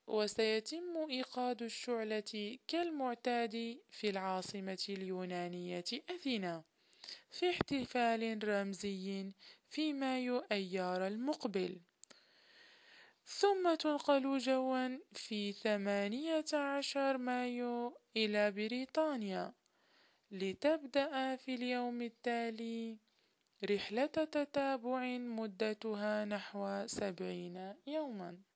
وسيتم إيقاد الشعلة كالمعتاد في العاصمة اليونانية أثينا في احتفال رمزي في مايو أيار المقبل، ثم تنقل جوا في 18 مايو إلى بريطانيا لتبدأ في اليوم التالي رحلة تتابع مدتها نحو 70 يوما.